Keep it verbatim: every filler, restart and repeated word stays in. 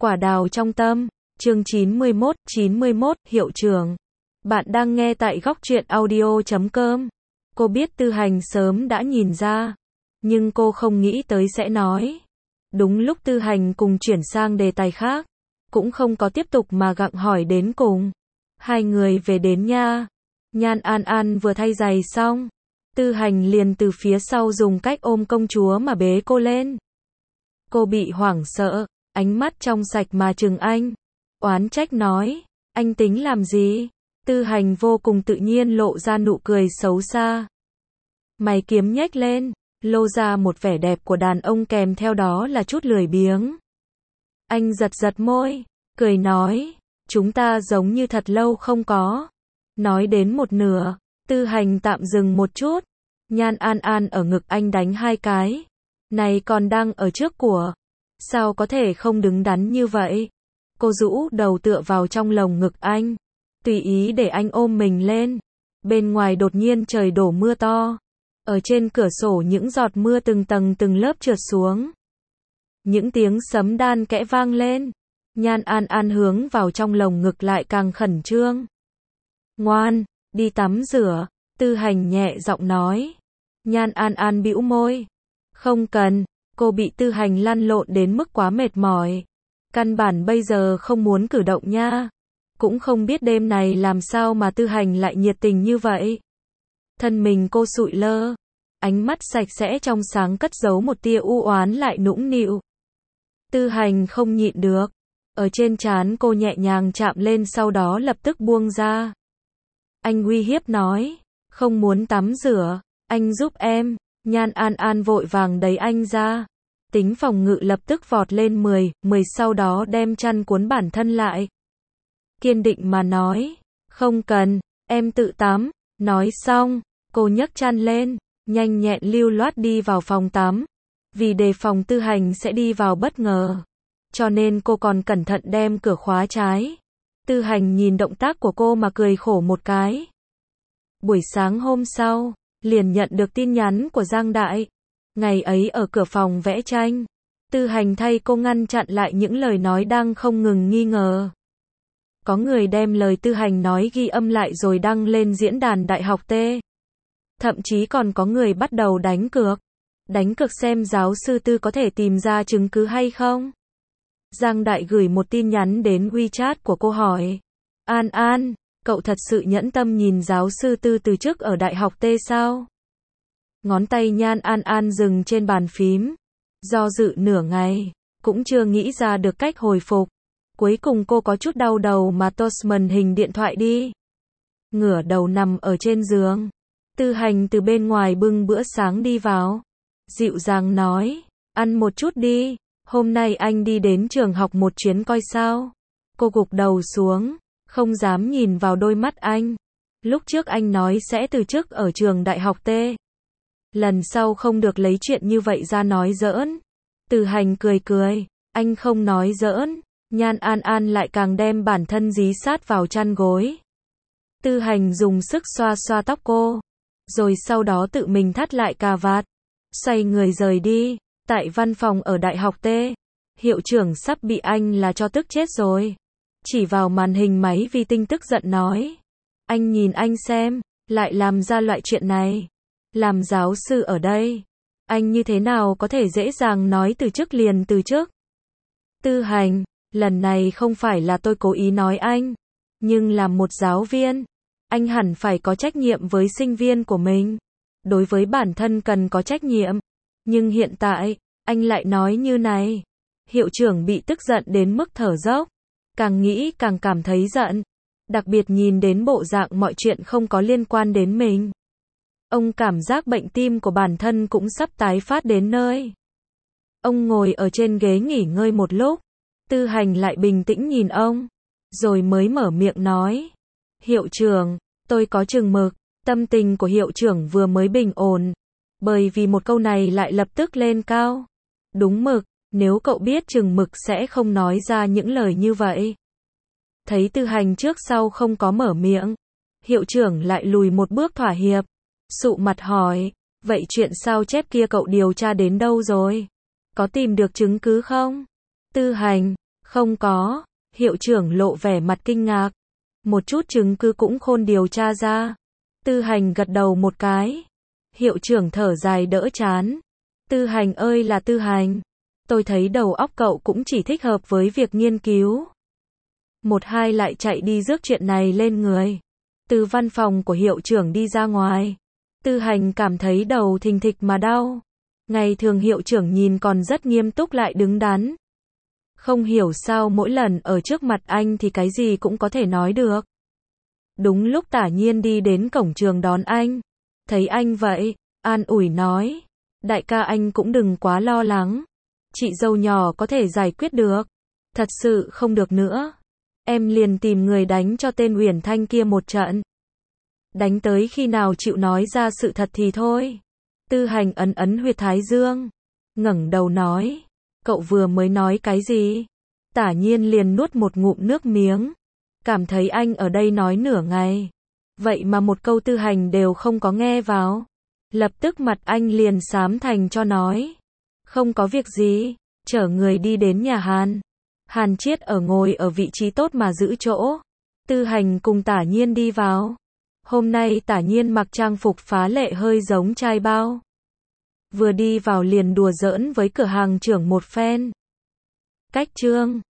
Quả đào trong tâm, chương chín mươi mốt, chín mươi mốt, hiệu trưởng. Bạn đang nghe tại góc truyện audio chấm com. Cô biết Tư Hành sớm đã nhìn ra, nhưng cô không nghĩ tới sẽ nói. Đúng lúc Tư Hành cùng chuyển sang đề tài khác, cũng không có tiếp tục mà gặng hỏi đến cùng. Hai người về đến nha. Nhan An An vừa thay giày xong, Tư Hành liền từ phía sau dùng cách ôm công chúa mà bế cô lên. Cô bị hoảng sợ, ánh mắt trong sạch mà trừng anh. Oán trách nói, anh tính làm gì? Tư Hành vô cùng tự nhiên lộ ra nụ cười xấu xa. Mày kiếm nhếch lên, lô ra một vẻ đẹp của đàn ông kèm theo đó là chút lười biếng. Anh giật giật môi, cười nói, chúng ta giống như thật lâu không có. Nói đến một nửa, Tư Hành tạm dừng một chút. Nhan An An ở ngực anh đánh hai cái. Này còn đang ở trước của. Sao có thể không đứng đắn như vậy? Cô rũ đầu tựa vào trong lồng ngực anh, tùy ý để anh ôm mình lên. Bên ngoài đột nhiên trời đổ mưa to. Ở trên cửa sổ những giọt mưa từng tầng từng lớp trượt xuống. Những tiếng sấm đan kẽ vang lên. Nhan An An hướng vào trong lồng ngực lại càng khẩn trương. Ngoan, đi tắm rửa, Tư Hành nhẹ giọng nói. Nhan An An bĩu môi. Không cần, cô bị Tư Hành lăn lộn đến mức quá mệt mỏi. Căn bản bây giờ không muốn cử động nha. Cũng không biết đêm này làm sao mà Tư Hành lại nhiệt tình như vậy. Thân mình cô sụi lơ, ánh mắt sạch sẽ trong sáng cất giấu một tia u oán lại nũng nịu. Tư Hành không nhịn được, ở trên trán cô nhẹ nhàng chạm lên sau đó lập tức buông ra. Anh uy hiếp nói, không muốn tắm rửa, anh giúp em. Nhan An An vội vàng đẩy anh ra. Tính phòng ngự lập tức vọt lên mười, mười sau đó đem chăn cuốn bản thân lại. Kiên định mà nói, không cần, em tự tắm. Nói xong, cô nhấc chăn lên, nhanh nhẹn lưu loát đi vào phòng tắm. Vì đề phòng Tư Hành sẽ đi vào bất ngờ, cho nên cô còn cẩn thận đem cửa khóa trái. Tư Hành nhìn động tác của cô mà cười khổ một cái. Buổi sáng hôm sau, liền nhận được tin nhắn của Giang Đại. Ngày ấy ở cửa phòng vẽ tranh, Tư Hành thay cô ngăn chặn lại những lời nói đang không ngừng nghi ngờ. Có người đem lời Tư Hành nói ghi âm lại rồi đăng lên diễn đàn Đại học T. Thậm chí còn có người bắt đầu đánh cược. Đánh cược xem giáo sư Tư có thể tìm ra chứng cứ hay không. Giang Đại gửi một tin nhắn đến WeChat của cô hỏi. An An, cậu thật sự nhẫn tâm nhìn giáo sư Tư từ chức ở Đại học T sao? Ngón tay Nhan An An dừng trên bàn phím. Do dự nửa ngày, cũng chưa nghĩ ra được cách hồi phục. Cuối cùng cô có chút đau đầu mà toast màn hình điện thoại đi. Ngửa đầu nằm ở trên giường. Tư Hành từ bên ngoài bưng bữa sáng đi vào. Dịu dàng nói, ăn một chút đi. Hôm nay anh đi đến trường học một chuyến coi sao. Cô gục đầu xuống, không dám nhìn vào đôi mắt anh. Lúc trước anh nói sẽ từ chức ở trường Đại học T. Lần sau không được lấy chuyện như vậy ra nói giỡn. Tư Hành cười cười, anh không nói giỡn. Nhan An An lại càng đem bản thân dí sát vào chăn gối. Tư Hành dùng sức xoa xoa tóc cô, rồi sau đó tự mình thắt lại cà vạt, xoay người rời đi. Tại văn phòng ở Đại học T, hiệu trưởng sắp bị anh là cho tức chết rồi. Chỉ vào màn hình máy vi tính tức giận nói, anh nhìn anh xem, lại làm ra loại chuyện này. Làm giáo sư ở đây, anh như thế nào có thể dễ dàng nói từ chức liền từ chức. Tư Hành, lần này không phải là tôi cố ý nói anh, nhưng làm một giáo viên, anh hẳn phải có trách nhiệm với sinh viên của mình. Đối với bản thân cần có trách nhiệm, nhưng hiện tại, anh lại nói như này. Hiệu trưởng bị tức giận đến mức thở dốc, càng nghĩ càng cảm thấy giận, đặc biệt nhìn đến bộ dạng mọi chuyện không có liên quan đến mình. Ông cảm giác bệnh tim của bản thân cũng sắp tái phát đến nơi. Ông ngồi ở trên ghế nghỉ ngơi một lúc, Tư Hành lại bình tĩnh nhìn ông, rồi mới mở miệng nói. Hiệu trưởng, tôi có chừng mực. Tâm tình của hiệu trưởng vừa mới bình ổn, bởi vì một câu này lại lập tức lên cao. Đúng mực, nếu cậu biết chừng mực sẽ không nói ra những lời như vậy. Thấy Tư Hành trước sau không có mở miệng, hiệu trưởng lại lùi một bước thỏa hiệp, sụ mặt hỏi, vậy chuyện sao chép kia cậu điều tra đến đâu rồi? Có tìm được chứng cứ không? Tư Hành, Không có, hiệu trưởng lộ vẻ mặt kinh ngạc. Một chút chứng cứ cũng khôn điều tra ra. Tư Hành gật đầu một cái. Hiệu trưởng thở dài đỡ chán. Tư Hành ơi là Tư Hành. Tôi thấy đầu óc cậu cũng chỉ thích hợp với việc nghiên cứu. Một hai lại chạy đi rước chuyện này lên người. Từ văn phòng của hiệu trưởng đi ra ngoài. Tư Hành cảm thấy đầu thình thịch mà đau. Ngày thường hiệu trưởng nhìn còn rất nghiêm túc lại đứng đắn. Không hiểu sao mỗi lần ở trước mặt anh thì cái gì cũng có thể nói được. Đúng lúc Tả Nhiên đi đến cổng trường đón anh. Thấy anh vậy, an ủi nói. Đại ca anh cũng đừng quá lo lắng. Chị dâu nhỏ có thể giải quyết được. Thật sự không được nữa. Em liền tìm người đánh cho tên Uyển Thanh kia một trận. Đánh tới khi nào chịu nói ra sự thật thì thôi. Tư Hành ấn ấn huyệt thái dương. Ngẩng đầu nói. Cậu vừa mới nói cái gì? Tả Nhiên liền nuốt một ngụm nước miếng. Cảm thấy anh ở đây nói nửa ngày. Vậy mà một câu Tư Hành đều không có nghe vào. Lập tức mặt anh liền xám thành cho nói. Không có việc gì. Chở người đi đến nhà Hàn. Hàn Chiết ở ngồi ở vị trí tốt mà giữ chỗ. Tư Hành cùng Tả Nhiên đi vào. Hôm nay Tả Nhiên mặc trang phục phá lệ hơi giống trai bao. Vừa đi vào liền đùa giỡn với cửa hàng trưởng một phen. Cách trương.